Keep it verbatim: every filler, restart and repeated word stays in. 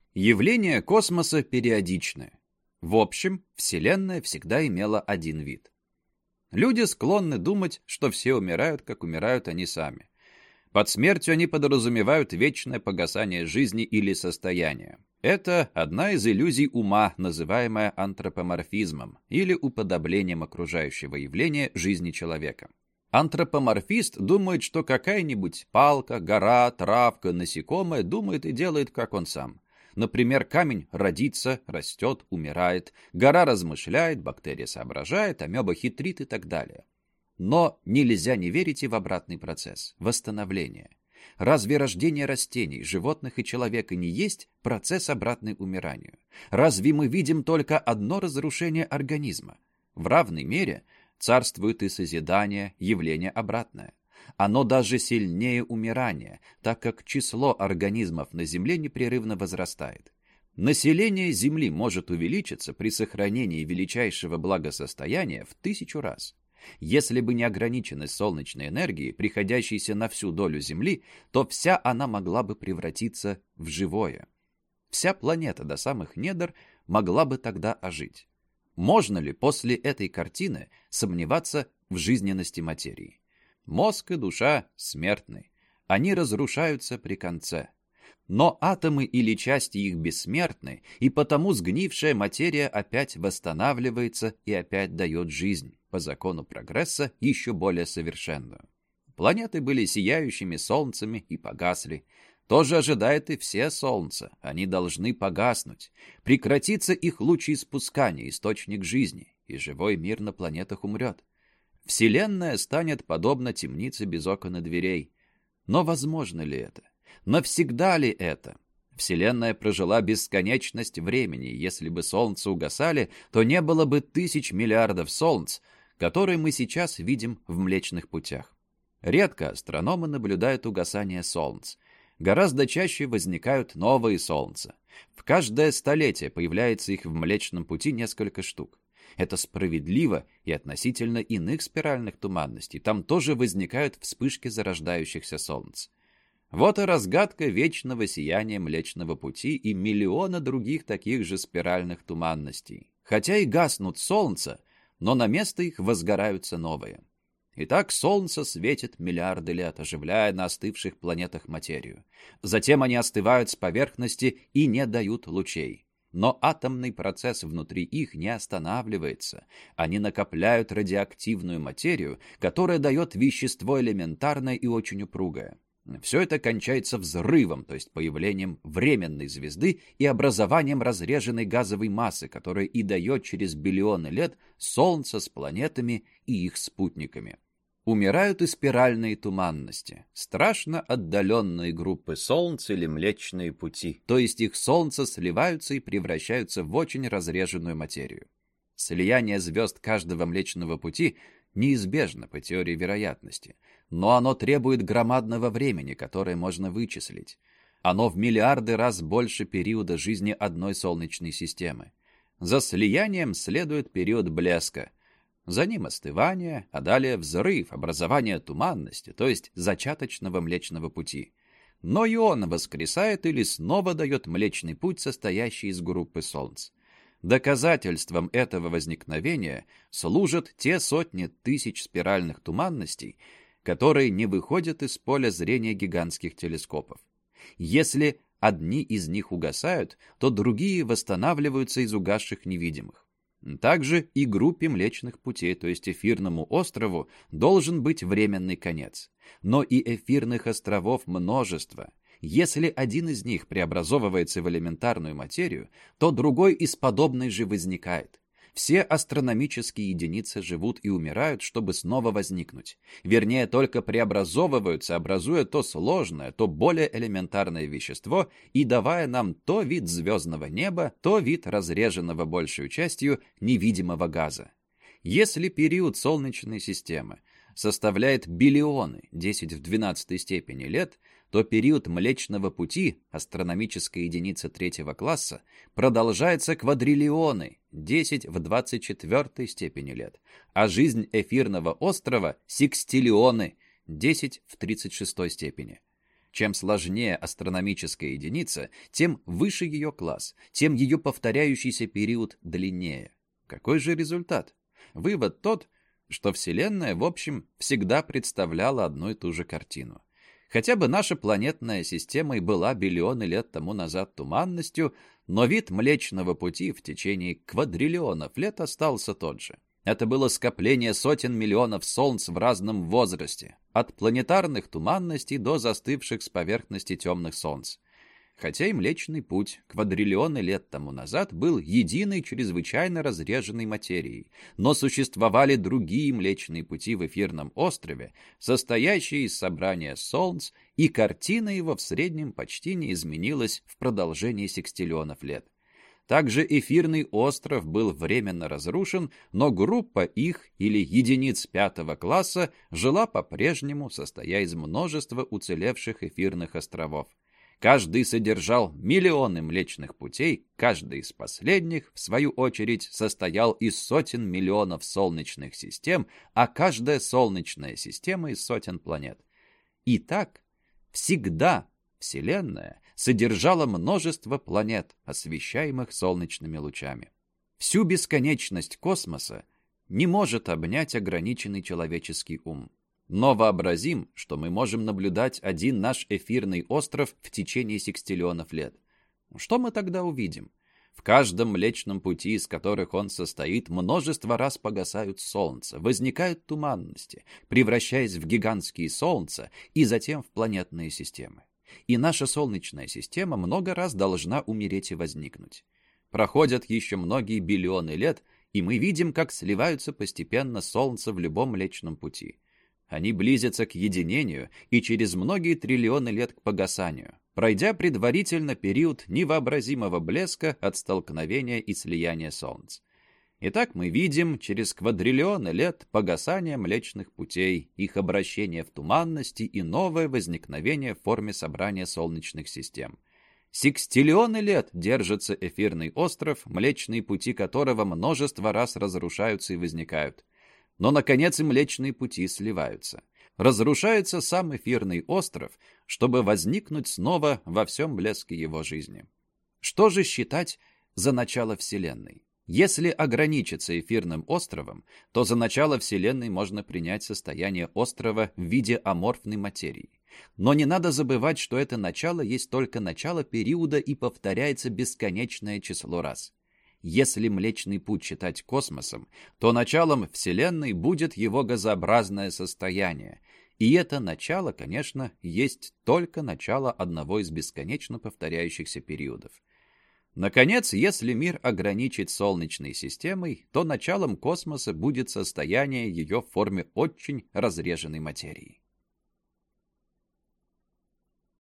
Явления космоса периодичны. В общем, Вселенная всегда имела один вид. Люди склонны думать, что все умирают, как умирают они сами. Под смертью они подразумевают вечное погасание жизни или состояния. Это одна из иллюзий ума, называемая антропоморфизмом или уподоблением окружающего явления жизни человека. Антропоморфист думает, что какая-нибудь палка, гора, травка, насекомое думает и делает, как он сам. Например, камень родится, растет, умирает, гора размышляет, бактерия соображает, амеба хитрит и так далее. Но нельзя не верить и в обратный процесс – восстановление. Разве рождение растений, животных и человека не есть процесс обратный умиранию? Разве мы видим только одно разрушение организма? В равной мере царствует и созидание, явление обратное. Оно даже сильнее умирания, так как число организмов на Земле непрерывно возрастает. Население Земли может увеличиться при сохранении величайшего благосостояния в тысячу раз. Если бы не ограниченность солнечной энергии, приходящейся на всю долю Земли, то вся она могла бы превратиться в живое. Вся планета до самых недр могла бы тогда ожить. Можно ли после этой картины сомневаться в жизненности материи? Мозг и душа смертны. Они разрушаются при конце. Но атомы или части их бессмертны, и потому сгнившая материя опять восстанавливается и опять дает жизнь, по закону прогресса еще более совершенную. Планеты были сияющими солнцами и погасли. То же ожидает и все солнца. Они должны погаснуть. Прекратится их лучеиспускание, источник жизни, и живой мир на планетах умрет. Вселенная станет подобна темнице без окон и дверей. Но возможно ли это? Навсегда ли это? Вселенная прожила бесконечность времени. Если бы солнца угасали, то не было бы тысяч миллиардов солнц, которые мы сейчас видим в Млечных Путях. Редко астрономы наблюдают угасание солнц. Гораздо чаще возникают новые солнца. В каждое столетие появляется их в Млечном Пути несколько штук. Это справедливо и относительно иных спиральных туманностей. Там тоже возникают вспышки зарождающихся солнц. Вот и разгадка вечного сияния Млечного Пути и миллиона других таких же спиральных туманностей. Хотя и гаснут солнца, но на место их возгораются новые. Итак, солнце светит миллиарды лет, оживляя на остывших планетах материю. Затем они остывают с поверхности и не дают лучей. Но атомный процесс внутри их не останавливается. Они накопляют радиоактивную материю, которая дает вещество элементарное и очень упругое. Все это кончается взрывом, то есть появлением временной звезды и образованием разреженной газовой массы, которая и дает через биллионы лет Солнце с планетами и их спутниками. Умирают и спиральные туманности, страшно отдаленные группы Солнц или Млечные Пути, то есть их Солнца сливаются и превращаются в очень разреженную материю. Слияние звезд каждого Млечного Пути неизбежно по теории вероятности, но оно требует громадного времени, которое можно вычислить. Оно в миллиарды раз больше периода жизни одной Солнечной системы. За слиянием следует период блеска. За ним остывание, а далее взрыв, образование туманности, то есть зачаточного Млечного Пути. Но и он воскресает или снова дает Млечный Путь, состоящий из группы Солнц. Доказательством этого возникновения служат те сотни тысяч спиральных туманностей, которые не выходят из поля зрения гигантских телескопов. Если одни из них угасают, то другие восстанавливаются из угасших невидимых. Также и группе Млечных Путей, то есть Эфирному острову, должен быть временный конец. Но и эфирных островов множество. Если один из них преобразовывается в элементарную материю, то другой из подобной же возникает. Все астрономические единицы живут и умирают, чтобы снова возникнуть. Вернее, только преобразовываются, образуя то сложное, то более элементарное вещество и давая нам то вид звездного неба, то вид разреженного большей частью невидимого газа. Если период Солнечной системы составляет биллионы, десять в двенадцатой степени лет, то период Млечного Пути, астрономическая единица третьего класса, продолжается квадриллионы, десять в двадцать четвёртой степени лет, а жизнь Эфирного острова — секстиллионы, десять в тридцать шестой степени. Чем сложнее астрономическая единица, тем выше ее класс, тем ее повторяющийся период длиннее. Какой же результат? Вывод тот, что Вселенная, в общем, всегда представляла одну и ту же картину. Хотя бы наша планетная система и была биллионы лет тому назад туманностью, но вид Млечного Пути в течение квадриллионов лет остался тот же. Это было скопление сотен миллионов солнц в разном возрасте, от планетарных туманностей до застывших с поверхности темных солнц. Хотя и Млечный Путь квадриллионы лет тому назад был единой чрезвычайно разреженной материей, но существовали другие Млечные Пути в эфирном острове, состоящие из собрания солнц, и картина его в среднем почти не изменилась в продолжении секстиллионов лет. Также эфирный остров был временно разрушен, но группа их или единиц пятого класса жила по-прежнему, состоя из множества уцелевших эфирных островов. Каждый содержал миллионы Млечных Путей, каждый из последних, в свою очередь, состоял из сотен миллионов солнечных систем, а каждая солнечная система из сотен планет. И так всегда Вселенная содержала множество планет, освещаемых солнечными лучами. Всю бесконечность космоса не может обнять ограниченный человеческий ум. Но вообразим, что мы можем наблюдать один наш эфирный остров в течение секстиллионов лет. Что мы тогда увидим? В каждом Млечном Пути, из которых он состоит, множество раз погасают солнца, возникают туманности, превращаясь в гигантские солнца и затем в планетные системы. И наша Солнечная система много раз должна умереть и возникнуть. Проходят еще многие биллионы лет, и мы видим, как сливаются постепенно солнца в любом Млечном Пути. Они близятся к единению и через многие триллионы лет к погасанию, пройдя предварительно период невообразимого блеска от столкновения и слияния солнц. Итак, мы видим через квадриллионы лет погасание Млечных Путей, их обращение в туманности и новое возникновение в форме собрания солнечных систем. Секстиллионы лет держится эфирный остров, Млечные Пути которого множество раз разрушаются и возникают. Но, наконец, и Млечные Пути сливаются. Разрушается сам эфирный остров, чтобы возникнуть снова во всем блеске его жизни. Что же считать за начало Вселенной? Если ограничиться эфирным островом, то за начало Вселенной можно принять состояние острова в виде аморфной материи. Но не надо забывать, что это начало есть только начало периода и повторяется бесконечное число раз. Если Млечный Путь считать космосом, то началом Вселенной будет его газообразное состояние. И это начало, конечно, есть только начало одного из бесконечно повторяющихся периодов. Наконец, если мир ограничить Солнечной системой, то началом космоса будет состояние ее в форме очень разреженной материи.